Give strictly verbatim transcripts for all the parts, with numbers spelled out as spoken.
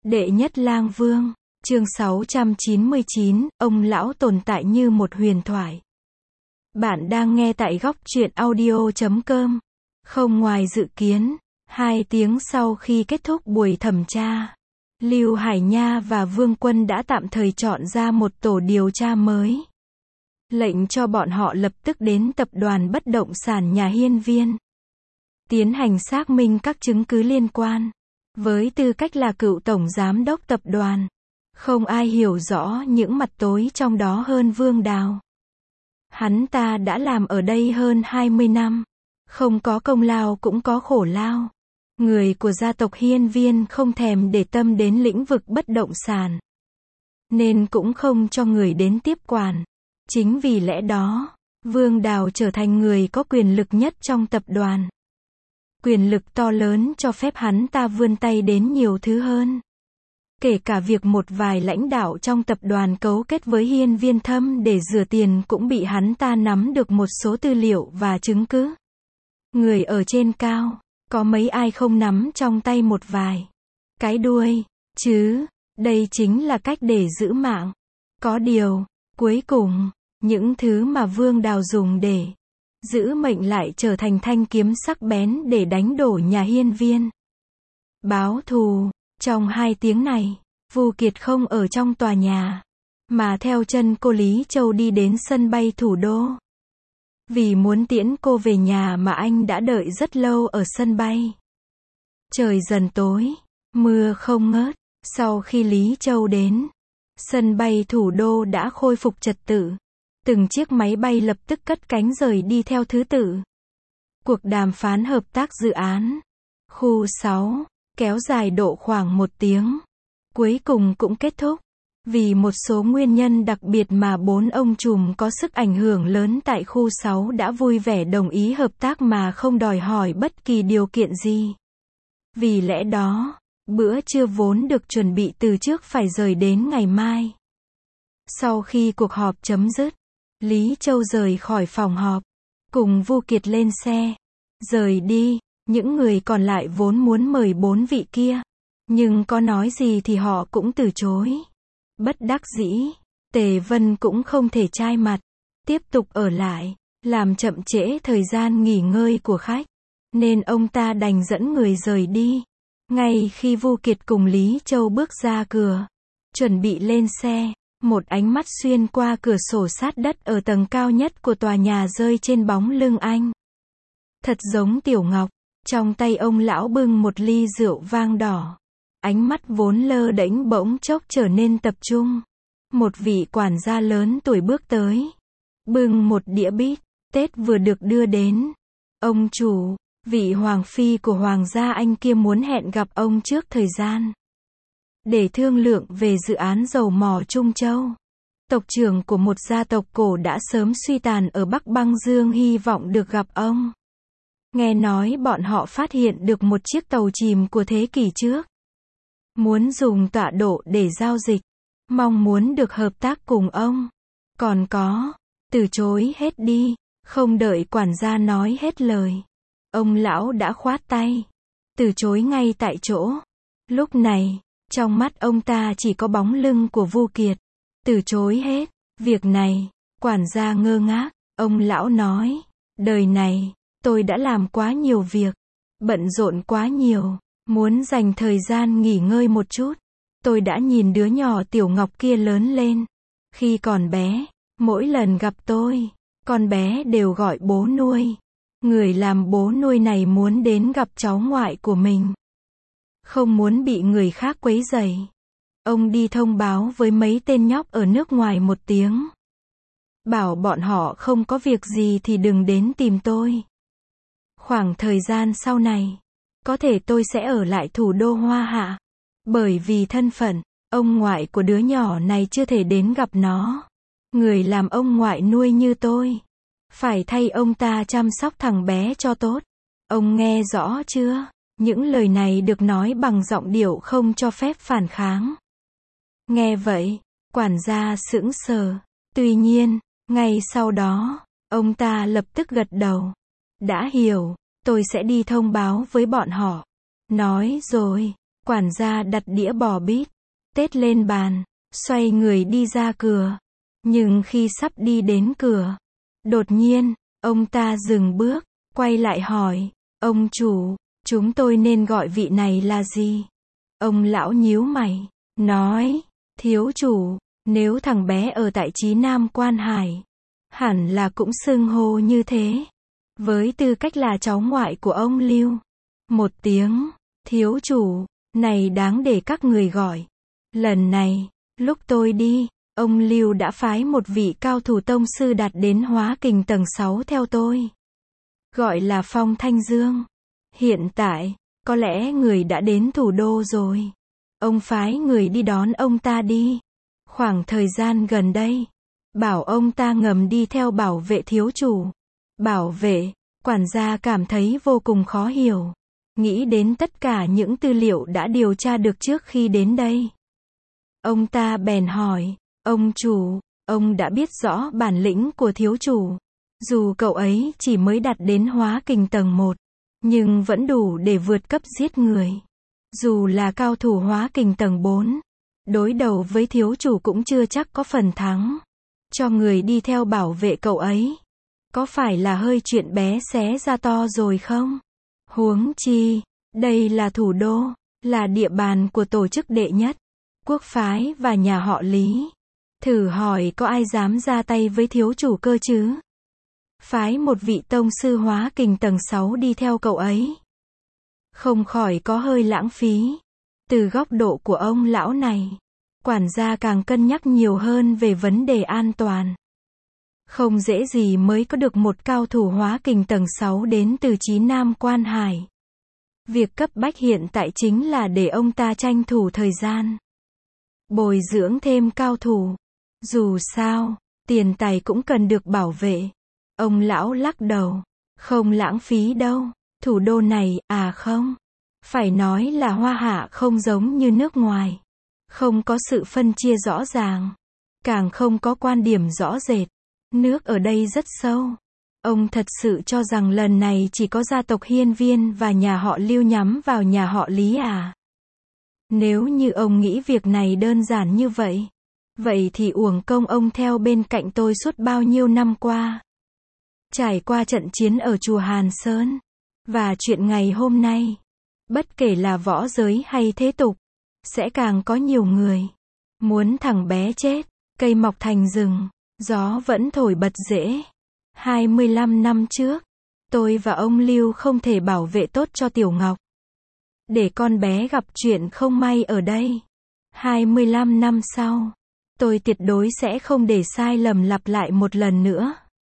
Đệ nhất lang vương, chương sáu trăm chín mươi chín, ông lão tồn tại như một huyền thoại. Bạn đang nghe tại góc truyện audio chấm com. Không ngoài dự kiến, hai tiếng sau khi kết thúc buổi thẩm tra, Lưu Hải Nha và Vương Quân đã tạm thời chọn ra một tổ điều tra mới. Lệnh cho bọn họ lập tức đến tập đoàn bất động sản nhà Hiên Viên, tiến hành xác minh các chứng cứ liên quan. Với tư cách là cựu tổng giám đốc tập đoàn, không ai hiểu rõ những mặt tối trong đó hơn Vương Đào. Hắn ta đã làm ở đây hơn hai mươi năm, không có công lao cũng có khổ lao. Người của gia tộc Hiên Viên không thèm để tâm đến lĩnh vực bất động sản, nên cũng không cho người đến tiếp quản. Chính vì lẽ đó, Vương Đào trở thành người có quyền lực nhất trong tập đoàn. Quyền lực to lớn cho phép hắn ta vươn tay đến nhiều thứ hơn. Kể cả việc một vài lãnh đạo trong tập đoàn cấu kết với Hiên Viên Thâm để rửa tiền cũng bị hắn ta nắm được một số tư liệu và chứng cứ. Người ở trên cao, có mấy ai không nắm trong tay một vài cái đuôi, chứ? Đây chính là cách để giữ mạng. Có điều, cuối cùng, những thứ mà Vương Đào dùng để giữ mệnh lại trở thành thanh kiếm sắc bén để đánh đổ nhà Hiên Viên. Báo thù. Trong hai tiếng này, Vu Kiệt không ở trong tòa nhà, mà theo chân cô Lý Châu đi đến sân bay thủ đô. Vì muốn tiễn cô về nhà mà anh đã đợi rất lâu ở sân bay. Trời dần tối, mưa không ngớt. Sau khi Lý Châu đến, sân bay thủ đô đã khôi phục trật tự. Từng chiếc máy bay lập tức cất cánh rời đi theo thứ tự. Cuộc đàm phán hợp tác dự án khu sáu kéo dài độ khoảng một tiếng. Cuối cùng cũng kết thúc. Vì một số nguyên nhân đặc biệt mà bốn ông trùm có sức ảnh hưởng lớn tại khu sáu đã vui vẻ đồng ý hợp tác mà không đòi hỏi bất kỳ điều kiện gì. Vì lẽ đó, bữa trưa vốn được chuẩn bị từ trước phải rời đến ngày mai. Sau khi cuộc họp chấm dứt, Lý Châu rời khỏi phòng họp, cùng Vu Kiệt lên xe, rời đi. Những người còn lại vốn muốn mời bốn vị kia, nhưng có nói gì thì họ cũng từ chối. Bất đắc dĩ, Tề Vân cũng không thể chai mặt, tiếp tục ở lại, làm chậm trễ thời gian nghỉ ngơi của khách, nên ông ta đành dẫn người rời đi. Ngay khi Vu Kiệt cùng Lý Châu bước ra cửa, chuẩn bị lên xe, một ánh mắt xuyên qua cửa sổ sát đất ở tầng cao nhất của tòa nhà rơi trên bóng lưng anh. Thật giống Tiểu Ngọc. Trong tay ông lão bưng một ly rượu vang đỏ. Ánh mắt vốn lơ đễnh bỗng chốc trở nên tập trung. Một vị quản gia lớn tuổi bước tới, bưng một đĩa bít tết vừa được đưa đến. Ông chủ, vị hoàng phi của hoàng gia anh kia muốn hẹn gặp ông trước thời gian, để thương lượng về dự án dầu mỏ Trung Châu. Tộc trưởng của một gia tộc cổ đã sớm suy tàn ở Bắc Băng Dương hy vọng được gặp ông. Nghe nói bọn họ phát hiện được một chiếc tàu chìm của thế kỷ trước. Muốn dùng tọa độ để giao dịch. Mong muốn được hợp tác cùng ông. Còn có, từ chối hết đi. Không đợi quản gia nói hết lời, ông lão đã khoát tay, từ chối ngay tại chỗ. Lúc này, trong mắt ông ta chỉ có bóng lưng của Vu Kiệt. Từ chối hết. Việc này, quản gia ngơ ngác. Ông lão nói, đời này tôi đã làm quá nhiều việc, bận rộn quá nhiều, muốn dành thời gian nghỉ ngơi một chút. Tôi đã nhìn đứa nhỏ Tiểu Ngọc kia lớn lên. Khi còn bé, mỗi lần gặp tôi, con bé đều gọi bố nuôi. Người làm bố nuôi này muốn đến gặp cháu ngoại của mình, không muốn bị người khác quấy rầy. Ông đi thông báo với mấy tên nhóc ở nước ngoài một tiếng, bảo bọn họ không có việc gì thì đừng đến tìm tôi. Khoảng thời gian sau này, có thể tôi sẽ ở lại thủ đô Hoa Hạ. Bởi vì thân phận, ông ngoại của đứa nhỏ này chưa thể đến gặp nó. Người làm ông ngoại nuôi như tôi, phải thay ông ta chăm sóc thằng bé cho tốt. Ông nghe rõ chưa? Những lời này được nói bằng giọng điệu không cho phép phản kháng. Nghe vậy, quản gia sững sờ. Tuy nhiên, ngay sau đó, ông ta lập tức gật đầu. Đã hiểu, tôi sẽ đi thông báo với bọn họ. Nói rồi, Quản gia đặt đĩa bò bít tết lên bàn, xoay người đi ra cửa. Nhưng khi sắp đi đến cửa, đột nhiên, ông ta dừng bước, quay lại hỏi, ông chủ, chúng tôi nên gọi vị này là gì? Ông lão nhíu mày, nói, thiếu chủ, nếu thằng bé ở tại Chí Nam Quan Hải, hẳn là cũng xưng hô như thế. Với tư cách là cháu ngoại của ông Lưu. Một tiếng, thiếu chủ, này đáng để các người gọi. Lần này, lúc tôi đi, ông Lưu đã phái một vị cao thủ tông sư đạt đến hóa kình tầng sáu theo tôi. Gọi là Phong Thanh Dương. Hiện tại, có lẽ người đã đến thủ đô rồi. Ông phái người đi đón ông ta đi. Khoảng thời gian gần đây, bảo ông ta ngầm đi theo bảo vệ thiếu chủ. Bảo vệ, quản gia cảm thấy vô cùng khó hiểu. Nghĩ đến tất cả những tư liệu đã điều tra được trước khi đến đây. Ông ta bèn hỏi, ông chủ, ông đã biết rõ bản lĩnh của thiếu chủ. Dù cậu ấy chỉ mới đạt đến hóa kình tầng một, nhưng vẫn đủ để vượt cấp giết người. Dù là cao thủ hóa kình tầng bốn, đối đầu với thiếu chủ cũng chưa chắc có phần thắng. Cho người đi theo bảo vệ cậu ấy, có phải là hơi chuyện bé xé ra to rồi không? Huống chi, đây là thủ đô, là địa bàn của tổ chức đệ nhất, quốc phái và nhà họ Lý. Thử hỏi có ai dám ra tay với thiếu chủ cơ chứ? Phái một vị tông sư hóa kình tầng sáu đi theo cậu ấy. Không khỏi có hơi lãng phí. Từ góc độ của ông lão này, quản gia càng cân nhắc nhiều hơn về vấn đề an toàn. Không dễ gì mới có được một cao thủ hóa kình tầng sáu đến từ Chí Nam Quan Hải. Việc cấp bách hiện tại chính là để ông ta tranh thủ thời gian. Bồi dưỡng thêm cao thủ. Dù sao, tiền tài cũng cần được bảo vệ. Ông lão lắc đầu. Không lãng phí đâu. Thủ đô này, à không. Phải nói là Hoa Hạ không giống như nước ngoài. Không có sự phân chia rõ ràng. Càng không có quan điểm rõ rệt. Nước ở đây rất sâu. Ông thật sự cho rằng lần này chỉ có gia tộc Hiên Viên và nhà họ Lưu nhắm vào nhà họ Lý à? Nếu như ông nghĩ việc này đơn giản như vậy, vậy thì uổng công ông theo bên cạnh tôi suốt bao nhiêu năm qua. Trải qua trận chiến ở chùa Hàn Sơn, và chuyện ngày hôm nay, bất kể là võ giới hay thế tục, sẽ càng có nhiều người muốn thằng bé chết, cây mọc thành rừng, gió vẫn thổi bật rễ. hai mươi lăm năm trước, tôi và ông Lưu không thể bảo vệ tốt cho Tiểu Ngọc. Để con bé gặp chuyện không may ở đây. hai mươi lăm năm sau, tôi tuyệt đối sẽ không để sai lầm lặp lại một lần nữa.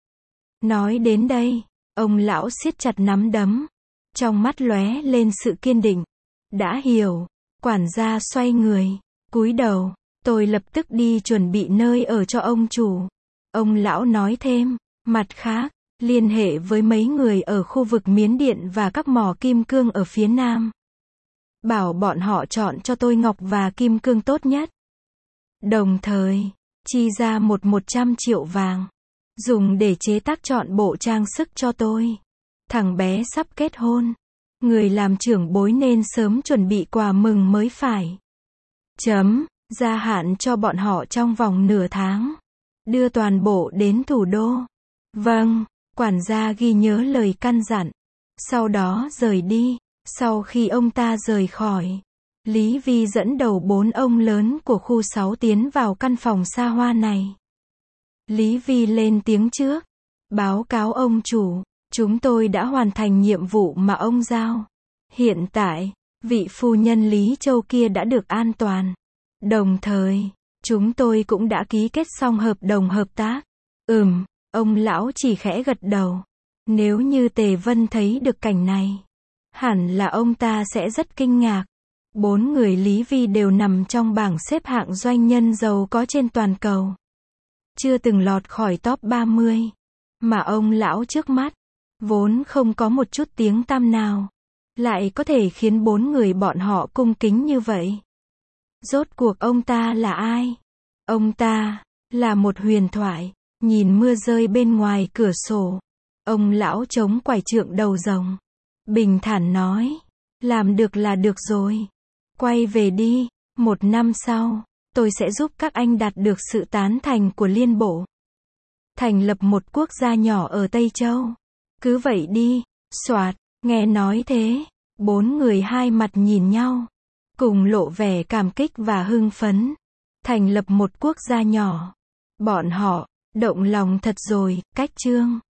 Nói đến đây, ông lão siết chặt nắm đấm. Trong mắt lóe lên sự kiên định. Đã hiểu, quản gia xoay người, cúi đầu. Tôi lập tức đi chuẩn bị nơi ở cho ông chủ. Ông lão nói thêm, mặt khác, liên hệ với mấy người ở khu vực Miến Điện và các mỏ kim cương ở phía nam. Bảo bọn họ chọn cho tôi ngọc và kim cương tốt nhất. Đồng thời, chi ra một một trăm triệu vàng. Dùng để chế tác chọn bộ trang sức cho tôi. Thằng bé sắp kết hôn. Người làm trưởng bối nên sớm chuẩn bị quà mừng mới phải. Chấm, gia hạn cho bọn họ trong vòng nửa tháng. Đưa toàn bộ đến thủ đô. Vâng, quản gia ghi nhớ lời căn dặn. Sau đó rời đi. Sau khi ông ta rời khỏi, Lý Vi dẫn đầu bốn ông lớn của khu sáu tiến vào căn phòng xa hoa này. Lý Vi lên tiếng trước. Báo cáo ông chủ, chúng tôi đã hoàn thành nhiệm vụ mà ông giao. Hiện tại, vị phu nhân Lý Châu kia đã được an toàn. Đồng thời, chúng tôi cũng đã ký kết xong hợp đồng hợp tác. Ừm, ông lão chỉ khẽ gật đầu. Nếu như Tề Vân thấy được cảnh này, hẳn là ông ta sẽ rất kinh ngạc. Bốn người Lý Vi đều nằm trong bảng xếp hạng doanh nhân giàu có trên toàn cầu. Chưa từng lọt khỏi top ba mươi. Mà ông lão trước mắt, vốn không có một chút tiếng tăm nào, lại có thể khiến bốn người bọn họ cung kính như vậy. Rốt cuộc ông ta là ai? Ông ta là một huyền thoại. Nhìn mưa rơi bên ngoài cửa sổ, ông lão chống quải trượng đầu rồng, bình thản nói, làm được là được rồi. Quay về đi, một năm sau, tôi sẽ giúp các anh đạt được sự tán thành của Liên Bộ. Thành lập một quốc gia nhỏ ở Tây Châu. Cứ vậy đi, soạt, nghe nói thế, bốn người hai mặt nhìn nhau, cùng lộ vẻ cảm kích và hưng phấn. Thành lập một quốc gia nhỏ. Bọn họ, động lòng thật rồi, cách chương.